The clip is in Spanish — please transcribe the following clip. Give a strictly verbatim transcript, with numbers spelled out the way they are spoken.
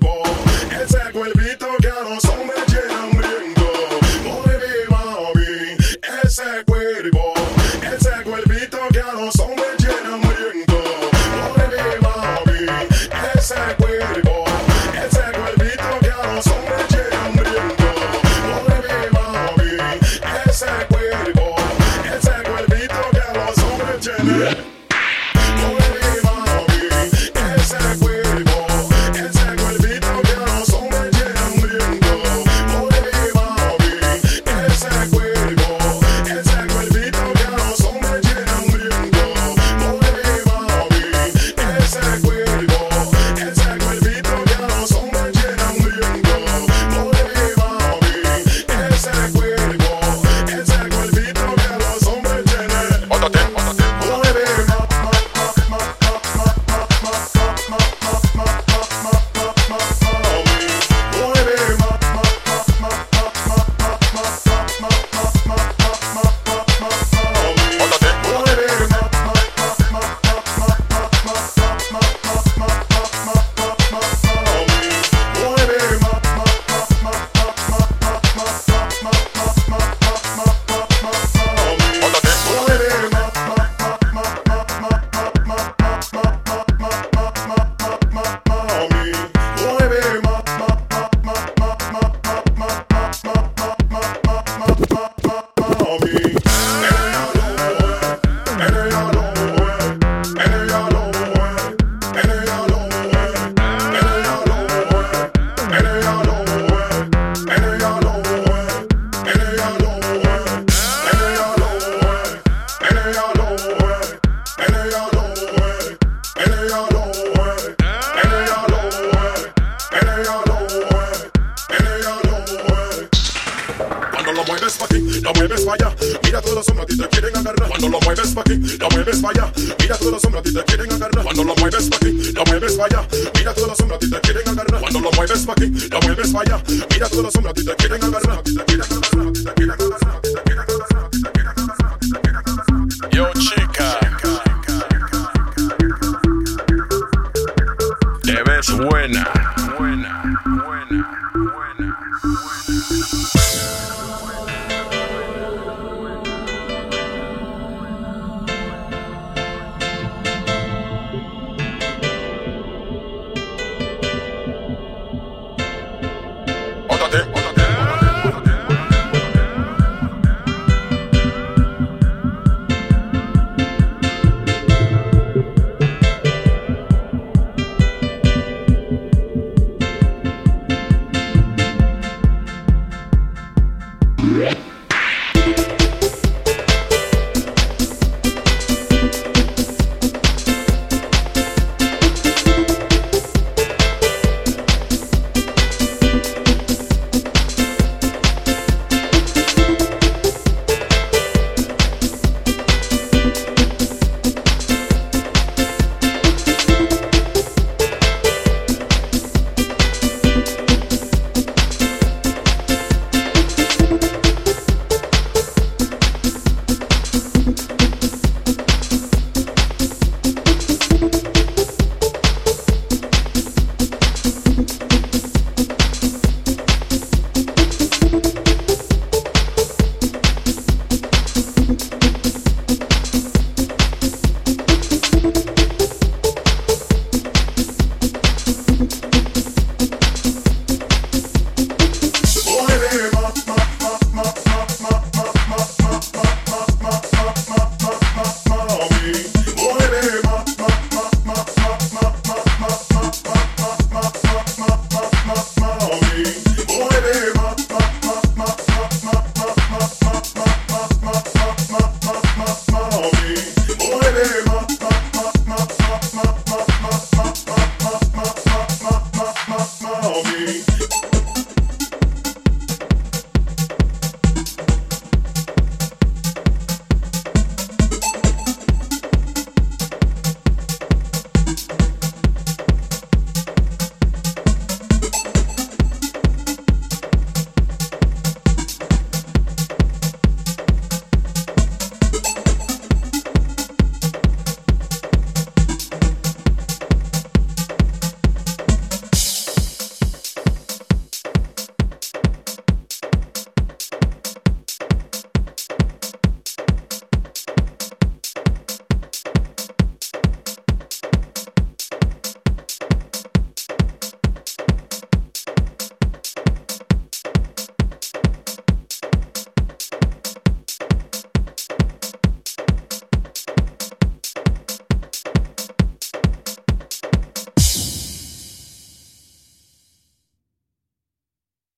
cuerpo, ese cuerpito que a los hombres llena hambriento. Mueve, mami, ese cuerpo, ese cuerpito que a los hombres llena hambriento. Mueve, mami, ese cuerpo, ese cuerpito que a los hombres llena hambriento. Mueve, mami, ese cuerpo, ese cuerpito que a los hombres llena. Cuando lo mueves pa' aquí, lo mueves pa' allá, mira todos los hombres a ti te quieren agarrar. Cuando lo mueves pa' aquí, lo mueves pa' allá, mira todos los hombres a ti te quieren agarrar. Cuando lo mueves pa' aquí, lo mueves pa' allá, mira todos los hombres a ti te quieren agarrar. Cuando lo mueves pa' aquí, lo mueves pa' allá, mira todos los hombres a ti te quieren agarrar. A ti te quieren agarrar, a ti te quieren agarrar, a ti te quieren agarrar, a ti te quieren agarrar, a ti te quieren agarrar. Yo, chica, te ves buena, buena, buena.